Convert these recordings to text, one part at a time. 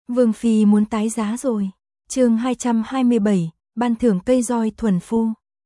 Vương Phi muốn tái giá rồi. Chương 227, ban thưởng cây roi thuần phu.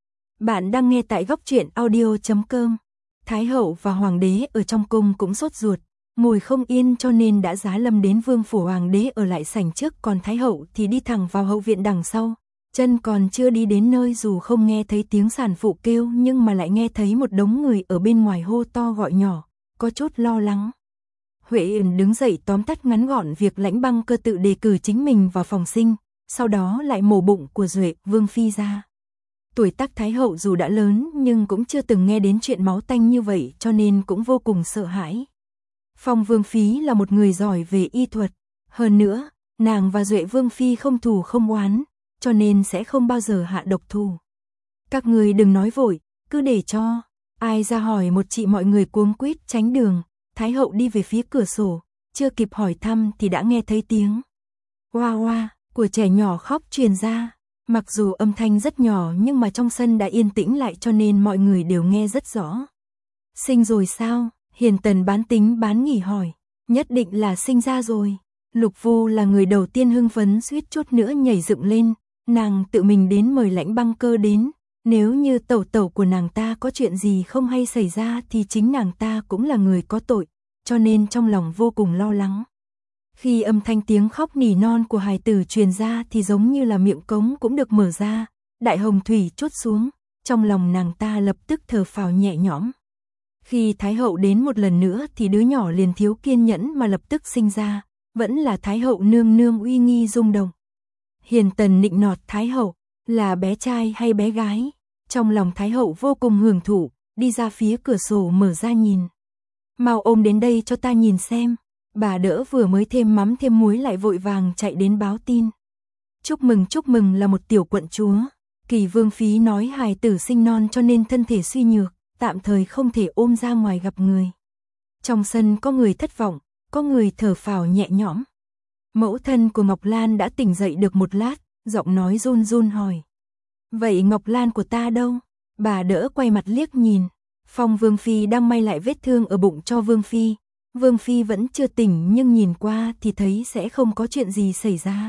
Bạn đang nghe tại góc truyện audio.com. Thái hậu và hoàng đế ở trong cung cũng sốt ruột, ngồi không yên cho nên đã giá lâm đến vương phủ. Hoàng đế ở lại sảnh trước, còn thái hậu thì đi thẳng vào hậu viện đằng sau. Chân còn chưa đi đến nơi, dù không nghe thấy tiếng sản phụ kêu nhưng mà lại nghe thấy một đống người ở bên ngoài hô to gọi nhỏ, có chút lo lắng. Huệ Yển đứng dậy tóm tắt ngắn gọn việc Lãnh Băng Cơ tự đề cử chính mình vào phòng sinh, sau đó lại mổ bụng của Duệ Vương Phi ra. Tuổi tác Thái hậu dù đã lớn nhưng cũng chưa từng nghe đến chuyện máu tanh như vậy, cho nên cũng vô cùng sợ hãi. Phong Vương Phi là một người giỏi về y thuật, hơn nữa, nàng và Duệ Vương Phi không thù không oán, cho nên sẽ không bao giờ hạ độc thủ. Các người đừng nói vội, cứ để cho ai ra hỏi một chị. Mọi người cuống quýt tránh đường. Thái hậu đi về phía cửa sổ, chưa kịp hỏi thăm thì đã nghe thấy tiếng oa oa của trẻ nhỏ khóc truyền ra. Mặc dù âm thanh rất nhỏ nhưng mà trong sân đã yên tĩnh lại, cho nên mọi người đều nghe rất rõ. Sinh rồi sao? Hiền Tần bán tính bán nghỉ hỏi. Nhất định là sinh ra rồi. Lục Vu là người đầu tiên hưng phấn, suýt chút nữa nhảy dựng lên. Nàng tự mình đến mời Lãnh Băng Cơ đến. Nếu như tẩu tẩu của nàng ta có chuyện gì không hay xảy ra thì chính nàng ta cũng là người có tội, cho nên trong lòng vô cùng lo lắng. Khi âm thanh tiếng khóc nỉ non của hài tử truyền ra thì giống như là miệng cống cũng được mở ra, đại hồng thủy trút xuống, trong lòng nàng ta lập tức thở phào nhẹ nhõm. Khi Thái hậu đến một lần nữa thì đứa nhỏ liền thiếu kiên nhẫn mà lập tức sinh ra, vẫn là Thái hậu nương nương uy nghi rung động. Hiền Tần nịnh nọt Thái hậu, là bé trai hay bé gái? Trong lòng Thái hậu vô cùng hưởng thụ, đi ra phía cửa sổ mở ra nhìn. Mau ôm đến đây cho ta nhìn xem. Bà đỡ vừa mới thêm mắm thêm muối lại vội vàng chạy đến báo tin. Chúc mừng là một tiểu quận chúa. Kỳ Vương Phi nói hài tử sinh non cho nên thân thể suy nhược, tạm thời không thể ôm ra ngoài gặp người. Trong sân có người thất vọng, có người thở phào nhẹ nhõm. Mẫu thân của Ngọc Lan đã tỉnh dậy được một lát, giọng nói run run hỏi. Vậy Ngọc Lan của ta đâu? Bà đỡ quay mặt liếc nhìn. Phong Vương Phi đang may lại vết thương ở bụng cho Vương Phi. Vương Phi vẫn chưa tỉnh nhưng nhìn qua thì thấy sẽ không có chuyện gì xảy ra.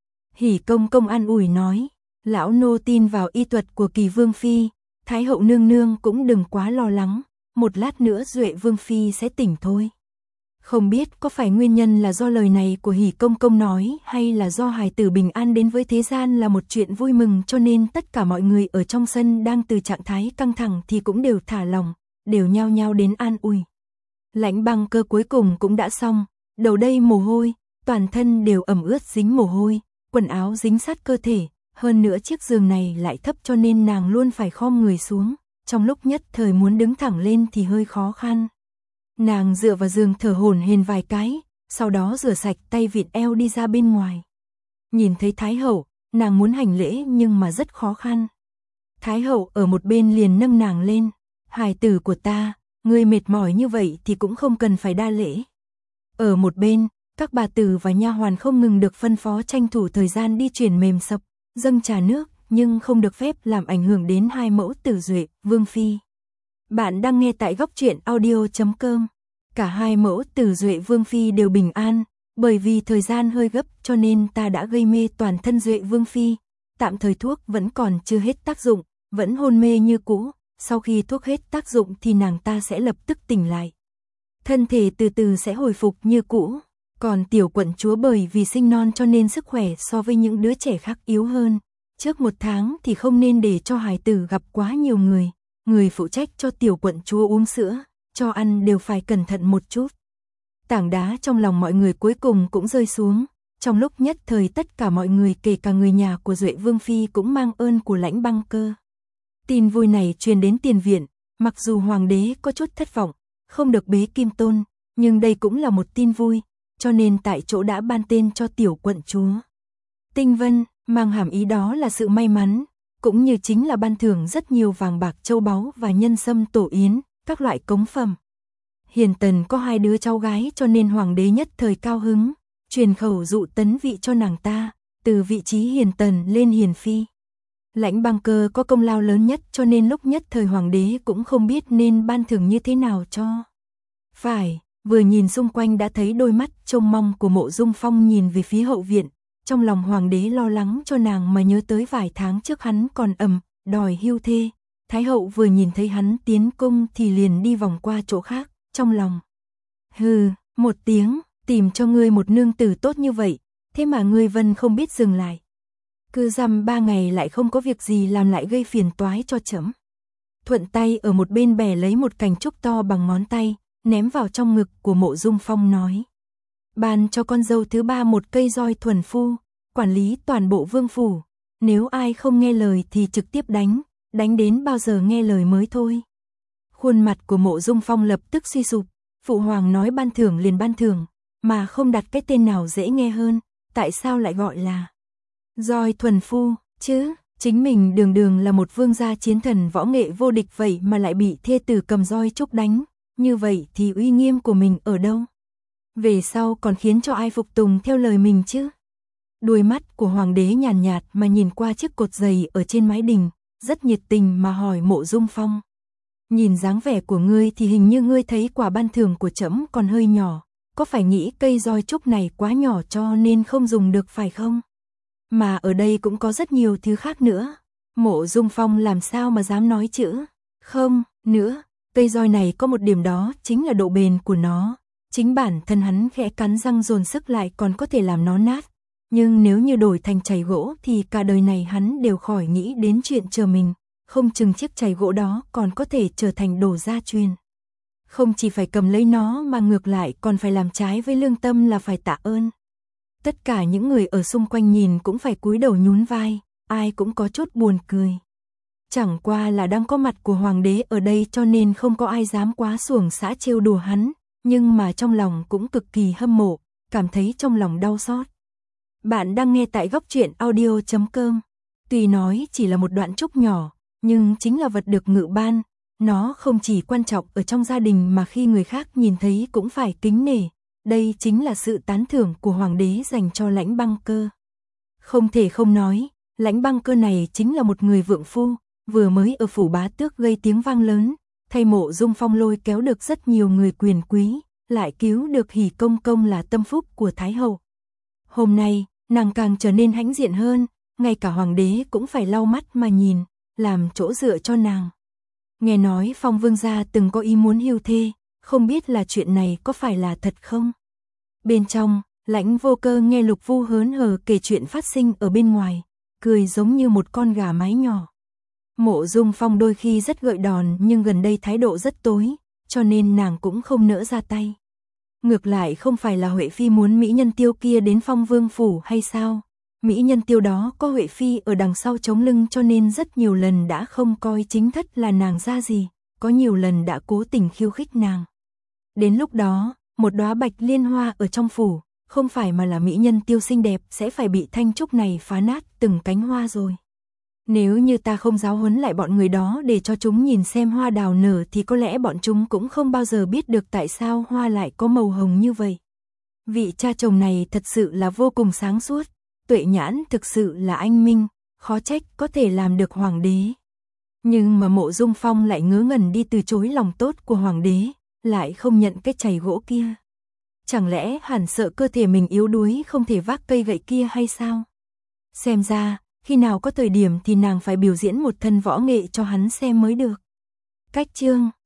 Hỉ công công an ủi nói. Lão nô tin vào y thuật của Kỳ Vương Phi. Thái hậu nương nương cũng đừng quá lo lắng. Một lát nữa Duệ Vương Phi sẽ tỉnh thôi. Không biết có phải nguyên nhân là do lời này của Hỉ công công nói hay là do hài tử bình an đến với thế gian là một chuyện vui mừng, cho nên tất cả mọi người ở trong sân đang từ trạng thái căng thẳng thì cũng đều thả lòng, đều nhao nhao đến an ủi. Lãnh Băng Cơ cuối cùng cũng đã xong, đầu đầy mồ hôi, toàn thân đều ẩm ướt dính mồ hôi, quần áo dính sát cơ thể, hơn nữa chiếc giường này lại thấp cho nên nàng luôn phải khom người xuống, trong lúc nhất thời muốn đứng thẳng lên thì hơi khó khăn. Nàng dựa vào giường thở hổn hển vài cái, sau đó rửa sạch tay vịn eo đi ra bên ngoài. Nhìn thấy Thái hậu, nàng muốn hành lễ nhưng mà rất khó khăn. Thái hậu ở một bên liền nâng nàng lên. Hài tử của ta, ngươi mệt mỏi như vậy thì cũng không cần phải đa lễ. Ở một bên, các bà tử và nha hoàn không ngừng được phân phó tranh thủ thời gian đi chuyển mềm sập, dâng trà nước, nhưng không được phép làm ảnh hưởng đến hai mẫu tử Duệ, Vương Phi. Bạn đang nghe tại góc truyện audio.com. Cả hai mẫu tử Duệ Vương Phi đều bình an, bởi vì thời gian hơi gấp cho nên ta đã gây mê toàn thân Duệ Vương Phi. Tạm thời thuốc vẫn còn chưa hết tác dụng, vẫn hôn mê như cũ, sau khi thuốc hết tác dụng thì nàng ta sẽ lập tức tỉnh lại. Thân thể từ từ sẽ hồi phục như cũ, còn tiểu quận chúa bởi vì sinh non cho nên sức khỏe so với những đứa trẻ khác yếu hơn. Trước 1 tháng thì không nên để cho hài tử gặp quá nhiều người. Người phụ trách cho tiểu quận chúa uống sữa, cho ăn đều phải cẩn thận một chút. Tảng đá trong lòng mọi người cuối cùng cũng rơi xuống. Trong lúc nhất thời tất cả mọi người kể cả người nhà của Duệ Vương Phi cũng mang ơn của Lãnh Băng Cơ. Tin vui này truyền đến tiền viện, mặc dù hoàng đế có chút thất vọng, không được bế kim tôn, nhưng đây cũng là một tin vui, cho nên tại chỗ đã ban tên cho tiểu quận chúa Tinh Vân, mang hàm ý đó là sự may mắn, cũng như chính là ban thưởng rất nhiều vàng bạc châu báu và nhân sâm tổ yến, các loại cống phẩm. Hiền Tần có 2 đứa cháu gái cho nên hoàng đế nhất thời cao hứng, truyền khẩu dụ tấn vị cho nàng ta, từ vị trí Hiền Tần lên Hiền Phi. Lãnh Băng Cơ có công lao lớn nhất cho nên lúc nhất thời hoàng đế cũng không biết nên ban thưởng như thế nào cho phải. Vừa nhìn xung quanh đã thấy đôi mắt trông mong của Mộ Dung Phong nhìn về phía hậu viện, trong lòng hoàng đế lo lắng cho nàng mà nhớ tới vài tháng trước hắn còn đòi hưu thê. Thái hậu vừa nhìn thấy hắn tiến cung thì liền đi vòng qua chỗ khác, trong lòng. Hừ, một tiếng, tìm cho ngươi một nương tử tốt như vậy, thế mà ngươi Vân không biết dừng lại. Cứ dăm 3 ngày lại không có việc gì làm lại gây phiền toái cho trẫm. Thuận tay ở một bên bẻ lấy một cành trúc to bằng ngón tay, ném vào trong ngực của Mộ Dung Phong nói. Ban cho con dâu thứ 3 một cây roi thuần phu, quản lý toàn bộ vương phủ, nếu ai không nghe lời thì trực tiếp đánh đến bao giờ nghe lời mới thôi. Khuôn mặt của Mộ Dung Phong lập tức suy sụp, phụ hoàng nói ban thưởng liền ban thưởng, mà không đặt cái tên nào dễ nghe hơn, tại sao lại gọi là roi thuần phu, chứ? Chính mình đường đường là một vương gia chiến thần võ nghệ vô địch vậy mà lại bị thê tử cầm roi trúc đánh, như vậy thì uy nghiêm của mình ở đâu? Về sau còn khiến cho ai phục tùng theo lời mình chứ? Đôi mắt của hoàng đế nhàn nhạt mà nhìn qua chiếc cột giày ở trên mái đình, rất nhiệt tình mà hỏi Mộ Dung Phong. Nhìn dáng vẻ của ngươi thì hình như ngươi thấy quả ban thưởng của trẫm còn hơi nhỏ, có phải nghĩ cây roi trúc này quá nhỏ cho nên không dùng được phải không? Mà ở đây cũng có rất nhiều thứ khác nữa. Mộ Dung Phong làm sao mà dám nói chữ không nữa, cây roi này có một điểm đó chính là độ bền của nó. Chính bản thân hắn khẽ cắn răng dồn sức lại còn có thể làm nó nát. Nhưng nếu như đổi thành chày gỗ thì cả đời này hắn đều khỏi nghĩ đến chuyện chờ mình. Không chừng chiếc chày gỗ đó còn có thể trở thành đồ gia truyền. Không chỉ phải cầm lấy nó mà ngược lại còn phải làm trái với lương tâm là phải tạ ơn. Tất cả những người ở xung quanh nhìn cũng phải cúi đầu nhún vai, ai cũng có chút buồn cười. Chẳng qua là đang có mặt của hoàng đế ở đây cho nên không có ai dám quá xuồng xã trêu đùa hắn, nhưng mà trong lòng cũng cực kỳ hâm mộ, cảm thấy trong lòng đau xót. Bạn đang nghe tại Góc Truyện Audio.com. Tuy nói chỉ là một đoạn trúc nhỏ, nhưng chính là vật được ngự ban, nó không chỉ quan trọng ở trong gia đình mà khi người khác nhìn thấy cũng phải kính nể. Đây chính là sự tán thưởng của hoàng đế dành cho Lãnh Băng Cơ. Không thể không nói, Lãnh Băng Cơ này chính là một người vượng phu, vừa mới ở phủ bá tước gây tiếng vang lớn, thay Mộ Dung Phong lôi kéo được rất nhiều người quyền quý, lại cứu được Hỉ Công Công là tâm phúc của Thái hậu. Hôm nay, nàng càng trở nên hãnh diện hơn, ngay cả hoàng đế cũng phải lau mắt mà nhìn, làm chỗ dựa cho nàng. Nghe nói Phong vương gia từng có ý muốn hưu thê, không biết là chuyện này có phải là thật không? Bên trong, Lãnh Vô Cơ nghe Lục Vu hớn hở kể chuyện phát sinh ở bên ngoài, cười giống như một con gà mái nhỏ. Mộ Dung Phong đôi khi rất gợi đòn nhưng gần đây thái độ rất tối, cho nên nàng cũng không nỡ ra tay. Ngược lại không phải là Huệ Phi muốn Mỹ Nhân Tiêu kia đến Phong Vương phủ hay sao? Mỹ Nhân Tiêu đó có Huệ Phi ở đằng sau chống lưng cho nên rất nhiều lần đã không coi chính thất là nàng ra gì, có nhiều lần đã cố tình khiêu khích nàng. Đến lúc đó, một đóa bạch liên hoa ở trong phủ, không phải mà là Mỹ Nhân Tiêu xinh đẹp sẽ phải bị thanh trúc này phá nát từng cánh hoa rồi. Nếu như ta không giáo huấn lại bọn người đó để cho chúng nhìn xem hoa đào nở thì có lẽ bọn chúng cũng không bao giờ biết được tại sao hoa lại có màu hồng như vậy. Vị cha chồng này thật sự là vô cùng sáng suốt, tuệ nhãn thực sự là anh minh, khó trách có thể làm được hoàng đế. Nhưng mà Mộ Dung Phong lại ngớ ngẩn đi từ chối lòng tốt của hoàng đế, lại không nhận cái chày gỗ kia. Chẳng lẽ hẳn sợ cơ thể mình yếu đuối không thể vác cây gậy kia hay sao? Xem ra, khi nào có thời điểm thì nàng phải biểu diễn một thân võ nghệ cho hắn xem mới được. Cách chương